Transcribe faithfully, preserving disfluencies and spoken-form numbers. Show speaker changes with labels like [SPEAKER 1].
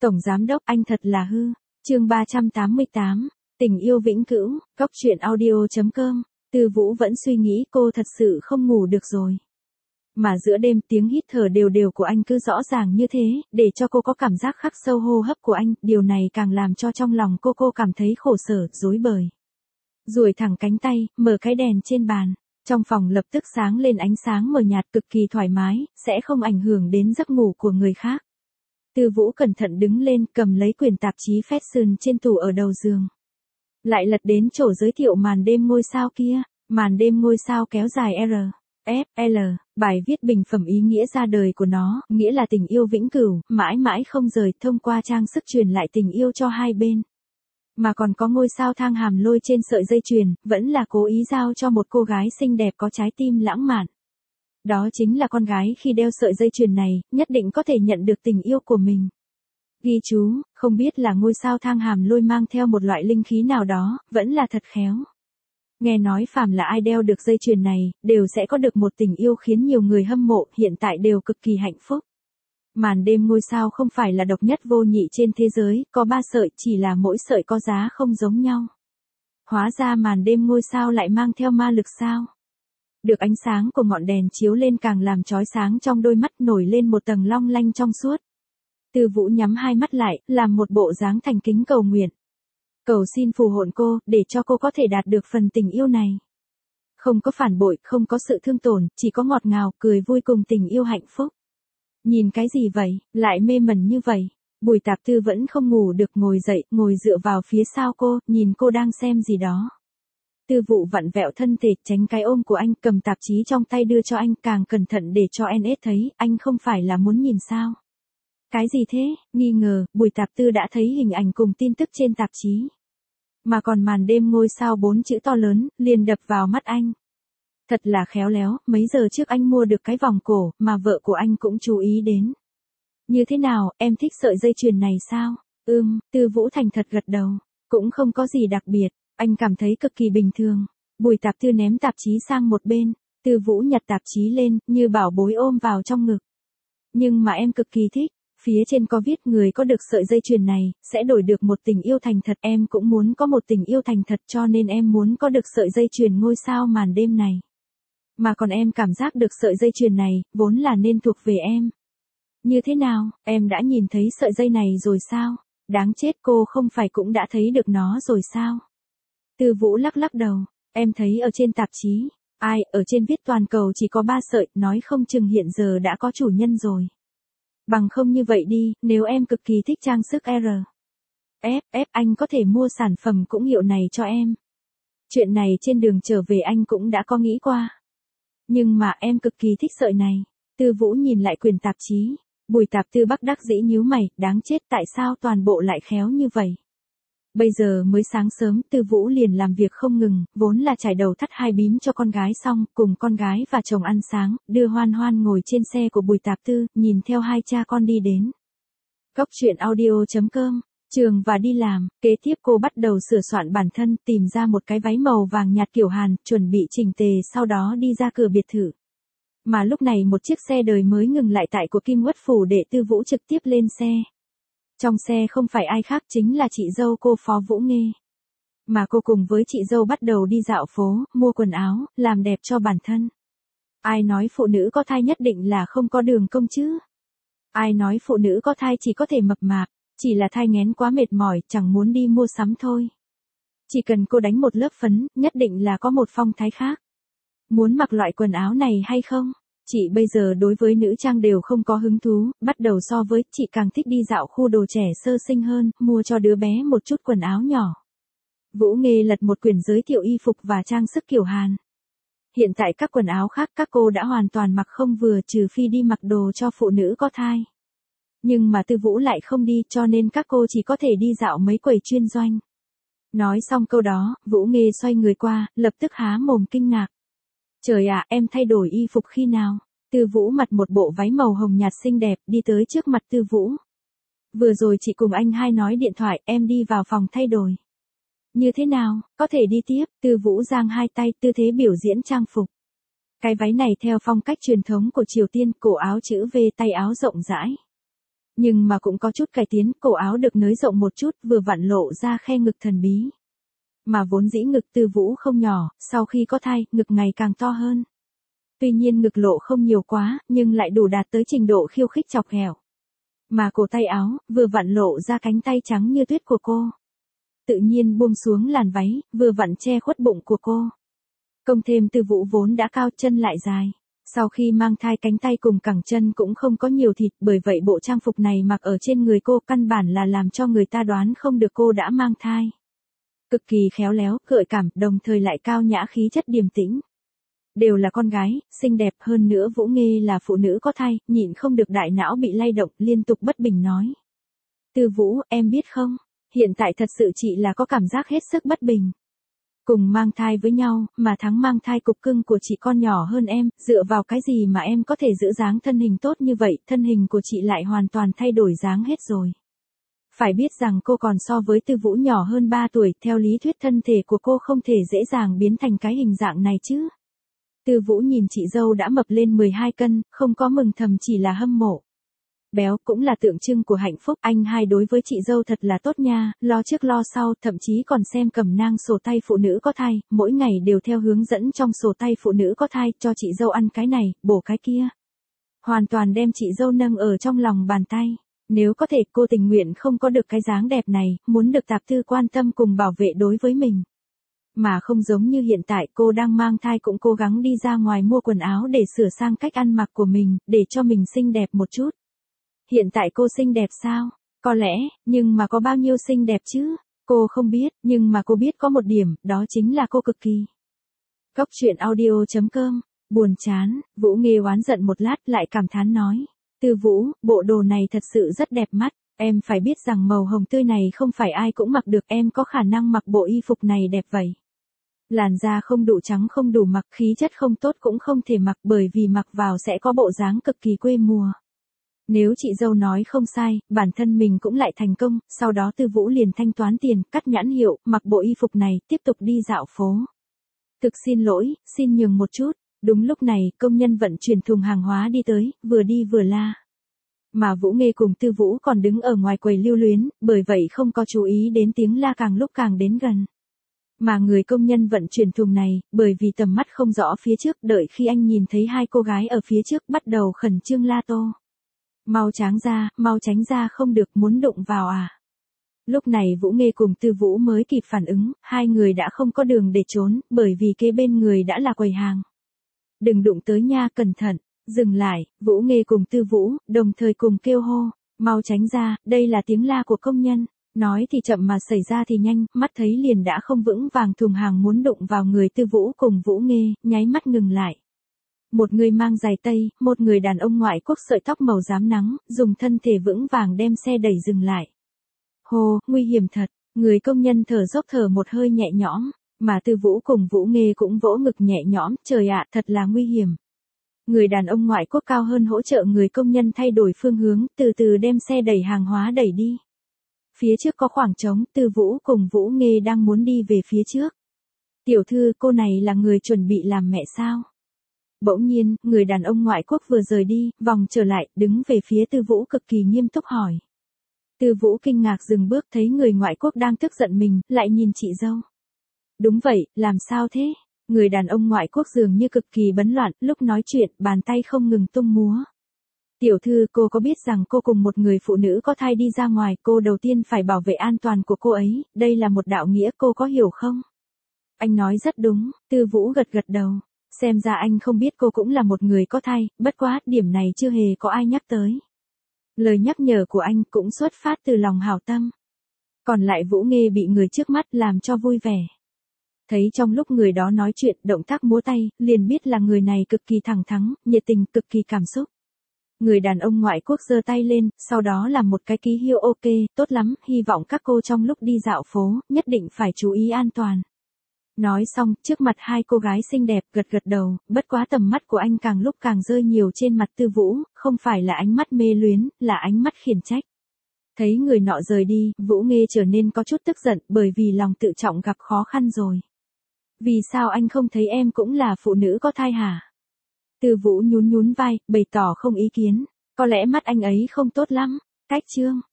[SPEAKER 1] Tổng giám đốc anh thật là hư. Chương ba trăm tám mươi tám, tình yêu vĩnh cửu, cóc truyện audio chấm com. Tư Vũ vẫn suy nghĩ cô thật sự không ngủ được rồi. Mà giữa đêm tiếng hít thở đều đều của anh cứ rõ ràng như thế, để cho cô có cảm giác khắc sâu hô hấp của anh, điều này càng làm cho trong lòng cô cô cảm thấy khổ sở, rối bời. Duỗi thẳng cánh tay, mở cái đèn trên bàn. Trong phòng lập tức sáng lên ánh sáng mờ nhạt cực kỳ thoải mái, sẽ không ảnh hưởng đến giấc ngủ của người khác. Tư Vũ cẩn thận đứng lên, cầm lấy quyển tạp chí fashion trên tủ ở đầu giường. Lại lật đến chỗ giới thiệu màn đêm ngôi sao kia, màn đêm ngôi sao kéo dài R, F, L, bài viết bình phẩm ý nghĩa ra đời của nó, nghĩa là tình yêu vĩnh cửu, mãi mãi không rời, thông qua trang sức truyền lại tình yêu cho hai bên. Mà còn có ngôi sao thang hàm lôi trên sợi dây chuyền, vẫn là cố ý giao cho một cô gái xinh đẹp có trái tim lãng mạn. Đó chính là con gái khi đeo sợi dây chuyền này, nhất định có thể nhận được tình yêu của mình. Ghi chú, không biết là ngôi sao thang hàm lôi mang theo một loại linh khí nào đó, vẫn là thật khéo. Nghe nói phàm là ai đeo được dây chuyền này, đều sẽ có được một tình yêu khiến nhiều người hâm mộ, hiện tại đều cực kỳ hạnh phúc. Màn đêm ngôi sao không phải là độc nhất vô nhị trên thế giới, có ba sợi, chỉ là mỗi sợi có giá không giống nhau. Hóa ra màn đêm ngôi sao lại mang theo ma lực sao? Được ánh sáng của ngọn đèn chiếu lên càng làm chói sáng trong đôi mắt, nổi lên một tầng long lanh trong suốt. Tư Vũ nhắm hai mắt lại, làm một bộ dáng thành kính cầu nguyện. Cầu xin phù hộ cô, để cho cô có thể đạt được phần tình yêu này. Không có phản bội, không có sự thương tổn, chỉ có ngọt ngào, cười vui cùng tình yêu hạnh phúc. Nhìn cái gì vậy, lại mê mẩn như vậy? Bùi Tạp Tư vẫn không ngủ được, ngồi dậy, ngồi dựa vào phía sau cô, nhìn cô đang xem gì đó. Tư Vũ vặn vẹo thân thể, tránh cái ôm của anh, cầm tạp chí trong tay đưa cho anh, càng cẩn thận để cho en ét thấy, anh không phải là muốn nhìn sao? Cái gì thế? Nghi ngờ, Bùi Tạp Tư đã thấy hình ảnh cùng tin tức trên tạp chí. Mà còn màn đêm ngôi sao bốn chữ to lớn, liền đập vào mắt anh. Thật là khéo léo, mấy giờ trước anh mua được cái vòng cổ, mà vợ của anh cũng chú ý đến. Như thế nào, em thích sợi dây chuyền này sao? Ừm, Tư Vũ thành thật gật đầu. Cũng không có gì đặc biệt, anh cảm thấy cực kỳ bình thường. Bùi Tạp Tư ném tạp chí sang một bên, Tư Vũ nhặt tạp chí lên, như bảo bối ôm vào trong ngực. Nhưng mà em cực kỳ thích. Phía trên có viết người có được sợi dây chuyền này, sẽ đổi được một tình yêu thành thật. Em cũng muốn có một tình yêu thành thật, cho nên em muốn có được sợi dây chuyền ngôi sao màn đêm này. Mà còn em cảm giác được sợi dây chuyền này, vốn là nên thuộc về em. Như thế nào, em đã nhìn thấy sợi dây này rồi sao? Đáng chết, cô không phải cũng đã thấy được nó rồi sao? Tư Vũ lắc lắc đầu, em thấy ở trên tạp chí. Ai, ở trên viết toàn cầu chỉ có ba sợi, nói không chừng hiện giờ đã có chủ nhân rồi. Bằng không như vậy đi, nếu em cực kỳ thích trang sức R, F, F, anh có thể mua sản phẩm cũng hiệu này cho em. Chuyện này trên đường trở về anh cũng đã có nghĩ qua. Nhưng mà em cực kỳ thích sợi này. Tư Vũ nhìn lại quyển tạp chí. Bùi Tạp Tư bất đắc dĩ nhíu mày, đáng chết, tại sao toàn bộ lại khéo như vậy? Bây giờ mới sáng sớm, Tư Vũ liền làm việc không ngừng, vốn là trải đầu thắt hai bím cho con gái xong, cùng con gái và chồng ăn sáng, đưa Hoan Hoan ngồi trên xe của Bùi Tạp Tư, nhìn theo hai cha con đi đến. Cóc truyện audio chấm com, trường và đi làm, kế tiếp cô bắt đầu sửa soạn bản thân, tìm ra một cái váy màu vàng nhạt kiểu Hàn, chuẩn bị chỉnh tề, sau đó đi ra cửa biệt thự. Mà lúc này một chiếc xe đời mới ngừng lại tại của Kim Uất Phủ để Tư Vũ trực tiếp lên xe. Trong xe không phải ai khác chính là chị dâu cô Phó Vũ Nghê. Mà cô cùng với chị dâu bắt đầu đi dạo phố, mua quần áo, làm đẹp cho bản thân. Ai nói phụ nữ có thai nhất định là không có đường cong chứ? Ai nói phụ nữ có thai chỉ có thể mập mạp, chỉ là thai nghén quá mệt mỏi, chẳng muốn đi mua sắm thôi. Chỉ cần cô đánh một lớp phấn, nhất định là có một phong thái khác. Muốn mặc loại quần áo này hay không? Chị bây giờ đối với nữ trang đều không có hứng thú, bắt đầu so với, chị càng thích đi dạo khu đồ trẻ sơ sinh hơn, mua cho đứa bé một chút quần áo nhỏ. Vũ Nghê lật một quyển giới thiệu y phục và trang sức kiểu Hàn. Hiện tại các quần áo khác các cô đã hoàn toàn mặc không vừa, trừ phi đi mặc đồ cho phụ nữ có thai. Nhưng mà Tư Vũ lại không đi, cho nên các cô chỉ có thể đi dạo mấy quầy chuyên doanh. Nói xong câu đó, Vũ Nghê xoay người qua, lập tức há mồm kinh ngạc. Trời ạ, em thay đổi y phục khi nào? Tư Vũ mặc một bộ váy màu hồng nhạt xinh đẹp, đi tới trước mặt Tư Vũ. Vừa rồi chị cùng anh hai nói điện thoại, em đi vào phòng thay đổi. Như thế nào, có thể đi tiếp? Tư Vũ giang hai tay, tư thế biểu diễn trang phục. Cái váy này theo phong cách truyền thống của Triều Tiên, cổ áo chữ V, tay áo rộng rãi. Nhưng mà cũng có chút cải tiến, cổ áo được nới rộng một chút, vừa vặn lộ ra khe ngực thần bí. Mà vốn dĩ ngực Tư Vũ không nhỏ, sau khi có thai, ngực ngày càng to hơn. Tuy nhiên ngực lộ không nhiều quá, nhưng lại đủ đạt tới trình độ khiêu khích chọc ghẹo. Mà cổ tay áo, vừa vặn lộ ra cánh tay trắng như tuyết của cô. Tự nhiên buông xuống làn váy, vừa vặn che khuất bụng của cô. Cộng thêm Tư Vũ vốn đã cao, chân lại dài. Sau khi mang thai cánh tay cùng cẳng chân cũng không có nhiều thịt, bởi vậy bộ trang phục này mặc ở trên người cô căn bản là làm cho người ta đoán không được cô đã mang thai. Cực kỳ khéo léo, gợi cảm, đồng thời lại cao nhã khí chất điềm tĩnh. Đều là con gái, xinh đẹp, hơn nữa Vũ Nghê là phụ nữ có thai, nhịn không được đại não bị lay động, liên tục bất bình nói. Tư Vũ, em biết không, hiện tại thật sự chị là có cảm giác hết sức bất bình. Cùng mang thai với nhau, mà thắng mang thai cục cưng của chị con nhỏ hơn em, dựa vào cái gì mà em có thể giữ dáng thân hình tốt như vậy, thân hình của chị lại hoàn toàn thay đổi dáng hết rồi. Phải biết rằng cô còn so với Tư Vũ nhỏ hơn ba tuổi, theo lý thuyết thân thể của cô không thể dễ dàng biến thành cái hình dạng này chứ. Tư Vũ nhìn chị dâu đã mập lên mười hai cân, không có mừng thầm chỉ là hâm mộ. Béo cũng là tượng trưng của hạnh phúc, anh hai đối với chị dâu thật là tốt nha, lo trước lo sau, thậm chí còn xem cẩm nang sổ tay phụ nữ có thai, mỗi ngày đều theo hướng dẫn trong sổ tay phụ nữ có thai, cho chị dâu ăn cái này, bổ cái kia. Hoàn toàn đem chị dâu nâng ở trong lòng bàn tay. Nếu có thể cô tình nguyện không có được cái dáng đẹp này, muốn được tạp thư quan tâm cùng bảo vệ đối với mình. Mà không giống như hiện tại cô đang mang thai cũng cố gắng đi ra ngoài mua quần áo để sửa sang cách ăn mặc của mình, để cho mình xinh đẹp một chút. Hiện tại cô xinh đẹp sao? Có lẽ, nhưng mà có bao nhiêu xinh đẹp chứ? Cô không biết, nhưng mà cô biết có một điểm, đó chính là cô cực kỳ. Góc truyện audio chấm com, buồn chán, Vũ Nghê oán giận một lát lại cảm thán nói. Tư Vũ, bộ đồ này thật sự rất đẹp mắt, em phải biết rằng màu hồng tươi này không phải ai cũng mặc được, em có khả năng mặc bộ y phục này đẹp vậy. Làn da không đủ trắng không đủ mặc, khí chất không tốt cũng không thể mặc bởi vì mặc vào sẽ có bộ dáng cực kỳ quê mùa. Nếu chị dâu nói không sai, bản thân mình cũng lại thành công, sau đó Tư Vũ liền thanh toán tiền, cắt nhãn hiệu, mặc bộ y phục này, tiếp tục đi dạo phố. Thực xin lỗi, xin nhường một chút. Đúng lúc này, công nhân vận chuyển thùng hàng hóa đi tới, vừa đi vừa la. Mà Vũ Nghê cùng Tư Vũ còn đứng ở ngoài quầy lưu luyến, bởi vậy không có chú ý đến tiếng la càng lúc càng đến gần. Mà người công nhân vận chuyển thùng này, bởi vì tầm mắt không rõ phía trước, đợi khi anh nhìn thấy hai cô gái ở phía trước bắt đầu khẩn trương la to. Mau tráng ra, mau tránh ra, không được, muốn đụng vào à. Lúc này Vũ Nghê cùng Tư Vũ mới kịp phản ứng, hai người đã không có đường để trốn, bởi vì kế bên người đã là quầy hàng. Đừng đụng tới nha, cẩn thận, dừng lại, Vũ Nghê cùng Tư Vũ, đồng thời cùng kêu hô, mau tránh ra, đây là tiếng la của công nhân. Nói thì chậm mà xảy ra thì nhanh, mắt thấy liền đã không vững vàng, thùng hàng muốn đụng vào người Tư Vũ cùng Vũ Nghê, nháy mắt ngừng lại. Một người mang giày tây, một người đàn ông ngoại quốc sợi tóc màu rám nắng, dùng thân thể vững vàng đem xe đẩy dừng lại. Hồ, nguy hiểm thật, người công nhân thở dốc thở một hơi nhẹ nhõm, mà Tư Vũ cùng Vũ Nghê cũng vỗ ngực nhẹ nhõm, trời ạ, thật là nguy hiểm. Người đàn ông ngoại quốc cao hơn hỗ trợ người công nhân thay đổi phương hướng, từ từ đem xe đẩy hàng hóa đẩy đi. Phía trước có khoảng trống, Tư Vũ cùng Vũ Nghê đang muốn đi về phía trước. Tiểu thư, cô này là người chuẩn bị làm mẹ sao? Bỗng nhiên, người đàn ông ngoại quốc vừa rời đi, vòng trở lại, đứng về phía Tư Vũ cực kỳ nghiêm túc hỏi. Tư Vũ kinh ngạc dừng bước, thấy người ngoại quốc đang tức giận mình, lại nhìn chị dâu. Đúng vậy, làm sao thế? Người đàn ông ngoại quốc dường như cực kỳ bấn loạn, lúc nói chuyện, bàn tay không ngừng tung múa. Tiểu thư, cô có biết rằng cô cùng một người phụ nữ có thai đi ra ngoài, cô đầu tiên phải bảo vệ an toàn của cô ấy, đây là một đạo nghĩa, cô có hiểu không? Anh nói rất đúng, Tư Vũ gật gật đầu. Xem ra anh không biết cô cũng là một người có thai, bất quá, điểm này chưa hề có ai nhắc tới. Lời nhắc nhở của anh cũng xuất phát từ lòng hảo tâm. Còn lại Vũ Nghê bị người trước mắt làm cho vui vẻ. Thấy trong lúc người đó nói chuyện, động tác múa tay, liền biết là người này cực kỳ thẳng thắn, nhiệt tình, cực kỳ cảm xúc. Người đàn ông ngoại quốc giơ tay lên, sau đó làm một cái ký hiệu ok, tốt lắm, hy vọng các cô trong lúc đi dạo phố, nhất định phải chú ý an toàn. Nói xong, trước mặt hai cô gái xinh đẹp gật gật đầu, bất quá tầm mắt của anh càng lúc càng rơi nhiều trên mặt Tư Vũ, không phải là ánh mắt mê luyến, là ánh mắt khiển trách. Thấy người nọ rời đi, Vũ Nghê trở nên có chút tức giận, bởi vì lòng tự trọng gặp khó khăn rồi. Vì sao anh không thấy em cũng là phụ nữ có thai hả? Tư Vũ nhún nhún vai, bày tỏ không ý kiến. Có lẽ mắt anh ấy không tốt lắm. Cách chương